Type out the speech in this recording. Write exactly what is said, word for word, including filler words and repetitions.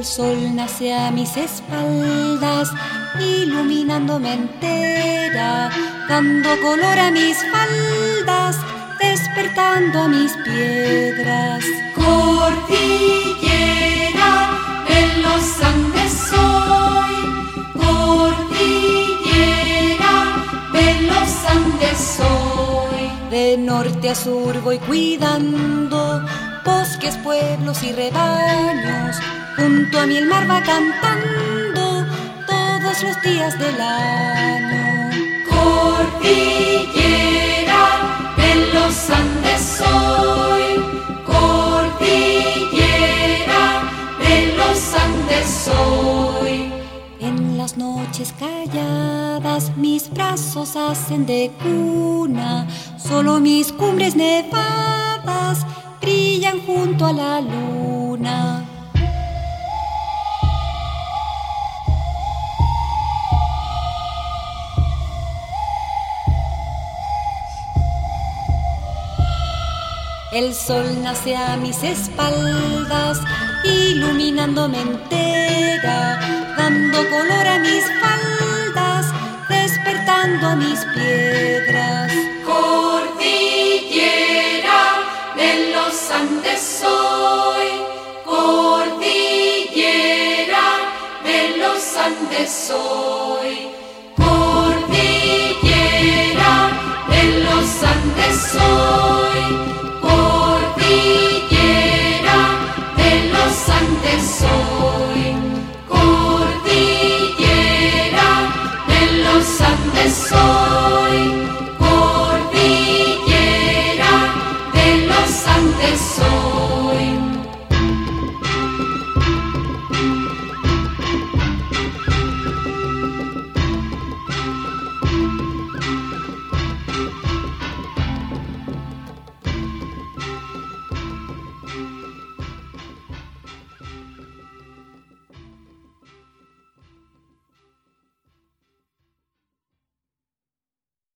sol nace a mis espaldas, iluminándome entera, dando color a mis faldas, despertando a mis piedras. Cordillera de los Andes soy, cordillera de los Andes soy. De norte a sur voy cuidando bosques, pueblos y rebaños. Junto a mí el mar va cantando todos los días del año. Cordillera de los Andes soy, cordillera de los Andes soy. En las noches calladas mis brazos hacen de cuna, solo mis cumbres nevadas brillan junto a la luna. El sol nace a mis espaldas, iluminándome entera, dando color a mis faldas, despertando a mis piedras. Cordillera de los Andes soy, cordillera de los Andes soy.